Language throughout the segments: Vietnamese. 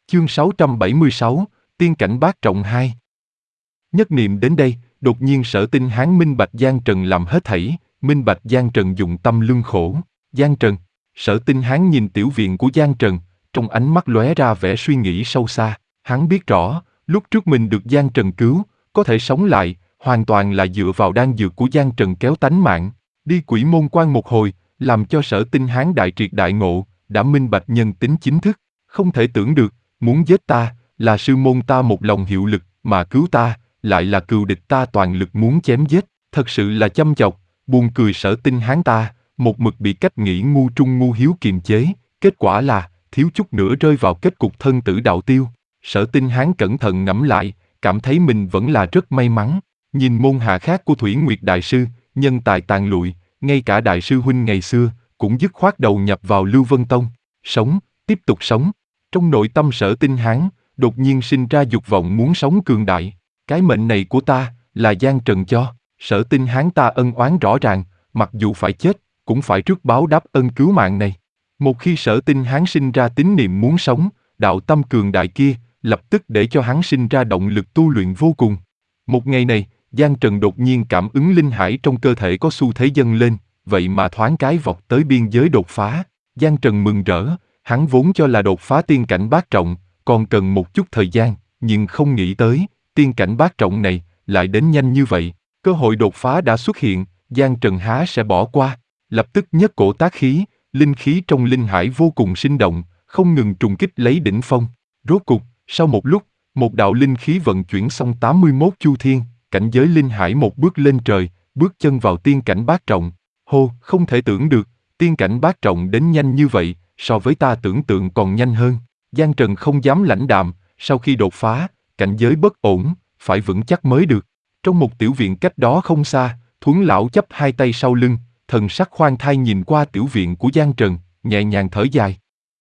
Chương 676, Tiên cảnh Bát Trọng 2. Nhất niệm đến đây, đột nhiên Sở Tinh Hán minh bạch Giang Trần làm hết thảy, minh bạch Giang Trần dụng tâm lương khổ. Giang Trần, Sở Tinh Hán nhìn tiểu viện của Giang Trần, trong ánh mắt lóe ra vẻ suy nghĩ sâu xa. Hắn biết rõ, lúc trước mình được Giang Trần cứu, có thể sống lại, hoàn toàn là dựa vào đan dược của Giang Trần kéo tánh mạng. Đi Quỷ Môn Quan một hồi, làm cho Sở Tinh Hán đại triệt đại ngộ, đã minh bạch nhân tính chính thức. Không thể tưởng được, muốn giết ta, là sư môn ta một lòng hiệu lực, mà cứu ta, lại là cừu địch ta toàn lực muốn chém giết. Thật sự là châm chọc, buồn cười. Sở Tinh Hán ta, một mực bị cách nghĩ ngu trung ngu hiếu kiềm chế, kết quả là, thiếu chút nữa rơi vào kết cục thân tử đạo tiêu. Sở Tinh Hán cẩn thận ngẫm lại, cảm thấy mình vẫn là rất may mắn. Nhìn môn hạ khác của Thủy Nguyệt Đại Sư, nhân tài tàn lụi, ngay cả Đại sư huynh ngày xưa, cũng dứt khoát đầu nhập vào Lưu Vân Tông. Sống, tiếp tục sống. Trong nội tâm Sở Tinh Hán, đột nhiên sinh ra dục vọng muốn sống cường đại. Cái mệnh này của ta, là Giang Trần cho. Sở Tinh Hán ta ân oán rõ ràng, mặc dù phải chết, cũng phải trước báo đáp ân cứu mạng này. Một khi Sở Tinh Hán sinh ra tín niệm muốn sống, đạo tâm cường đại kia, lập tức để cho hắn sinh ra động lực tu luyện vô cùng. Một ngày này, Giang Trần đột nhiên cảm ứng linh hải trong cơ thể có xu thế dâng lên, vậy mà thoáng cái vọt tới biên giới đột phá. Giang Trần mừng rỡ, hắn vốn cho là đột phá tiên cảnh bát trọng, còn cần một chút thời gian, nhưng không nghĩ tới, tiên cảnh bát trọng này, lại đến nhanh như vậy. Cơ hội đột phá đã xuất hiện, Giang Trần há sẽ bỏ qua. Lập tức nhất cổ tác khí, linh khí trong linh hải vô cùng sinh động, không ngừng trùng kích lấy đỉnh phong. Rốt cục, sau một lúc, một đạo linh khí vận chuyển xong 81 chu thiên, cảnh giới linh hải một bước lên trời, bước chân vào tiên cảnh bát trọng. Hô, không thể tưởng được, tiên cảnh bát trọng đến nhanh như vậy, so với ta tưởng tượng còn nhanh hơn. Giang Trần không dám lãnh đạm, sau khi đột phá, cảnh giới bất ổn, phải vững chắc mới được. Trong một tiểu viện cách đó không xa, Thuấn lão chắp hai tay sau lưng, thần sắc khoan thai nhìn qua tiểu viện của Giang Trần, nhẹ nhàng thở dài.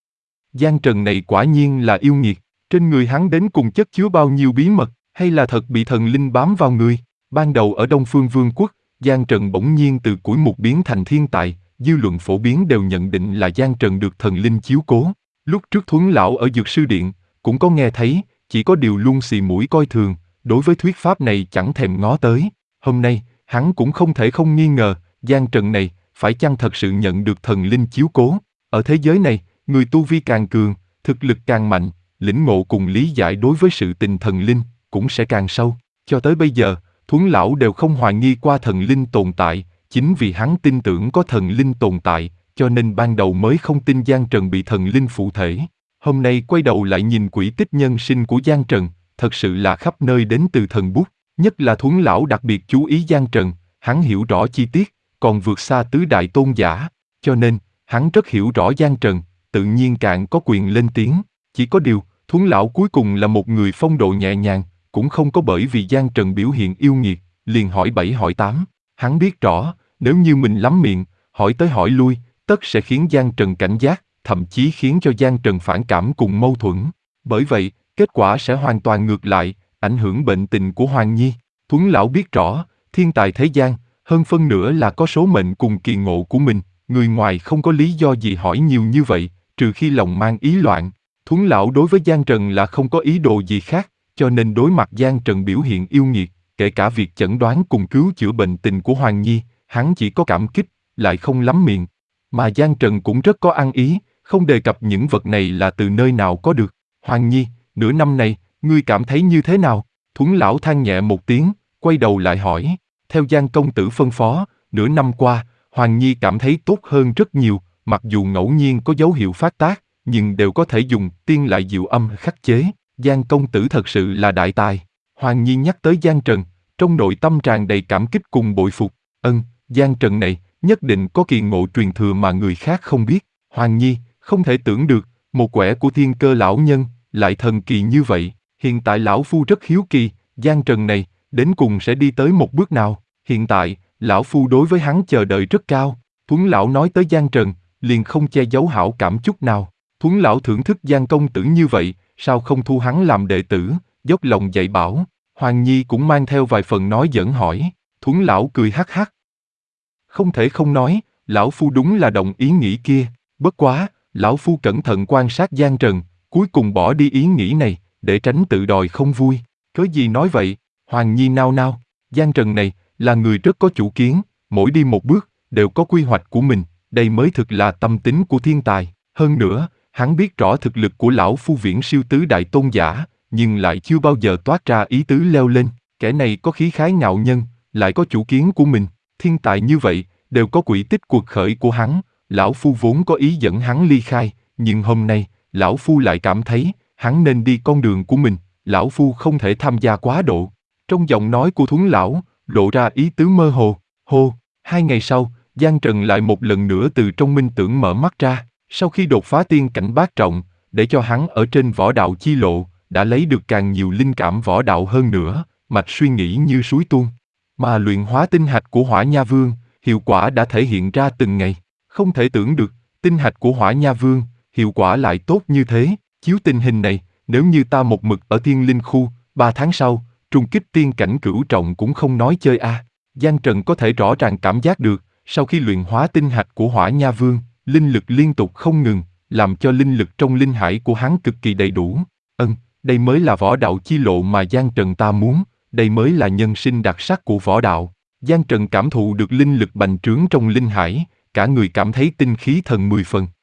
Giang Trần này quả nhiên là yêu nghiệt, trên người hắn đến cùng chất chứa bao nhiêu bí mật, hay là thật bị thần linh bám vào người. Ban đầu ở Đông Phương Vương quốc, Giang Trần bỗng nhiên từ củi mục biến thành thiên tài, dư luận phổ biến đều nhận định là Giang Trần được thần linh chiếu cố. Lúc trước Thuấn lão ở Dược Sư Điện, cũng có nghe thấy, chỉ có điều luôn xì mũi coi thường, đối với thuyết pháp này chẳng thèm ngó tới. Hôm nay, hắn cũng không thể không nghi ngờ, Giang Trần này, phải chăng thật sự nhận được thần linh chiếu cố. Ở thế giới này, người tu vi càng cường, thực lực càng mạnh, lĩnh ngộ cùng lý giải đối với sự tình thần linh, cũng sẽ càng sâu. Cho tới bây giờ, Thuấn lão đều không hoài nghi qua thần linh tồn tại, chính vì hắn tin tưởng có thần linh tồn tại, cho nên ban đầu mới không tin Giang Trần bị thần linh phụ thể. Hôm nay quay đầu lại nhìn quỹ tích nhân sinh của Giang Trần, thật sự là khắp nơi đến từ thần bút, nhất là Thuấn lão đặc biệt chú ý Giang Trần, hắn hiểu rõ chi tiết, còn vượt xa tứ đại tôn giả, cho nên, hắn rất hiểu rõ Giang Trần, tự nhiên càng có quyền lên tiếng. Chỉ có điều, Thuấn lão cuối cùng là một người phong độ nhẹ nhàng, cũng không có bởi vì Giang Trần biểu hiện yêu nghiệt, liền hỏi 7 hỏi 8. Hắn biết rõ, nếu như mình lắm miệng, hỏi tới hỏi lui, tất sẽ khiến Giang Trần cảnh giác, thậm chí khiến cho Giang Trần phản cảm cùng mâu thuẫn. Bởi vậy, kết quả sẽ hoàn toàn ngược lại, ảnh hưởng bệnh tình của Hoàng Nhi. Thuấn lão biết rõ, thiên tài thế gian, hơn phân nửa là có số mệnh cùng kỳ ngộ của mình, người ngoài không có lý do gì hỏi nhiều như vậy, trừ khi lòng mang ý loạn. Thuấn lão đối với Giang Trần là không có ý đồ gì khác, cho nên đối mặt Giang Trần biểu hiện yêu nghiệt, kể cả việc chẩn đoán cùng cứu chữa bệnh tình của Hoàng Nhi, hắn chỉ có cảm kích, lại không lắm miệng. Mà Giang Trần cũng rất có ăn ý, không đề cập những vật này là từ nơi nào có được. Hoàng Nhi, nửa năm này, ngươi cảm thấy như thế nào? Thuấn lão than nhẹ một tiếng, quay đầu lại hỏi. Theo Giang công tử phân phó, nửa năm qua, Hoàng Nhi cảm thấy tốt hơn rất nhiều, mặc dù ngẫu nhiên có dấu hiệu phát tác, nhưng đều có thể dùng tiên lại diệu âm khắc chế. Giang công tử thật sự là đại tài. Hoàng Nhi nhắc tới Giang Trần, trong nội tâm tràn đầy cảm kích cùng bội phục. Giang Trần này, nhất định có kỳ ngộ truyền thừa mà người khác không biết. Hoàng Nhi, không thể tưởng được, một quẻ của Thiên Cơ lão nhân, lại thần kỳ như vậy. Hiện tại lão phu rất hiếu kỳ, Giang Trần này, đến cùng sẽ đi tới một bước nào. Hiện tại, lão phu đối với hắn chờ đợi rất cao. Thuấn lão nói tới Giang Trần, liền không che giấu hảo cảm chút nào. Thuấn lão thưởng thức Giang công tử như vậy, sao không thu hắn làm đệ tử, dốc lòng dạy bảo. Hoàng Nhi cũng mang theo vài phần nói giỡn hỏi. Thuấn lão cười hắc hắc. Không thể không nói, lão phu đúng là đồng ý nghĩ kia. Bất quá, lão phu cẩn thận quan sát Giang Trần, cuối cùng bỏ đi ý nghĩ này, để tránh tự đòi không vui. Cớ gì nói vậy? Hoàng Nhi nao nao. Giang Trần này, là người rất có chủ kiến, mỗi đi một bước, đều có quy hoạch của mình, đây mới thực là tâm tính của thiên tài. Hơn nữa, hắn biết rõ thực lực của lão phu viễn siêu tứ đại tôn giả, nhưng lại chưa bao giờ toát ra ý tứ leo lên. Kẻ này có khí khái ngạo nhân, lại có chủ kiến của mình. Thiên tài như vậy, đều có quỹ tích cuộc khởi của hắn. Lão phu vốn có ý dẫn hắn ly khai, nhưng hôm nay, lão phu lại cảm thấy, hắn nên đi con đường của mình, lão phu không thể tham gia quá độ. Trong giọng nói của Thuấn lão, lộ ra ý tứ mơ hồ. Hô, 2 ngày sau, Giang Trần lại một lần nữa từ trong minh tưởng mở mắt ra. Sau khi đột phá tiên cảnh bát trọng, để cho hắn ở trên võ đạo chi lộ, đã lấy được càng nhiều linh cảm võ đạo hơn nữa, mạch suy nghĩ như suối tuôn. Mà luyện hóa tinh hạch của Hỏa Nha Vương, hiệu quả đã thể hiện ra từng ngày. Không thể tưởng được, tinh hạch của Hỏa Nha Vương, hiệu quả lại tốt như thế. Chiếu tình hình này, nếu như ta một mực ở Thiên Linh Khu, 3 tháng sau, trùng kích tiên cảnh cửu trọng cũng không nói chơi a. Giang Trần có thể rõ ràng cảm giác được, sau khi luyện hóa tinh hạch của Hỏa Nha Vương, linh lực liên tục không ngừng, làm cho linh lực trong linh hải của hắn cực kỳ đầy đủ. Đây mới là võ đạo chi lộ mà Giang Trần ta muốn, đây mới là nhân sinh đặc sắc của võ đạo. Giang Trần cảm thụ được linh lực bành trướng trong linh hải, cả người cảm thấy tinh khí thần 10 phần.